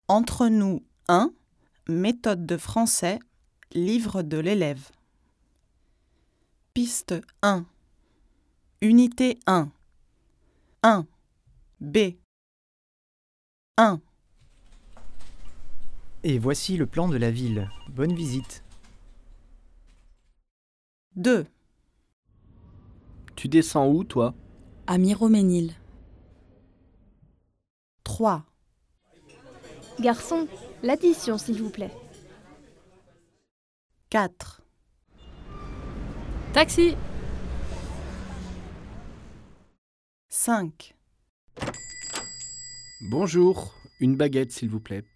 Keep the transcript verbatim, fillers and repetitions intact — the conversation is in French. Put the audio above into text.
Entre nous un, méthode de français, livre de l'élève. Piste un. Unité un. un. B. un. Et voici le plan de la ville. Bonne visite. deux. Tu descends où, toi? À Miroménil. trois. Garçon, l'addition s'il vous plaît. quatre. Taxi! cinq. Bonjour, une baguette s'il vous plaît.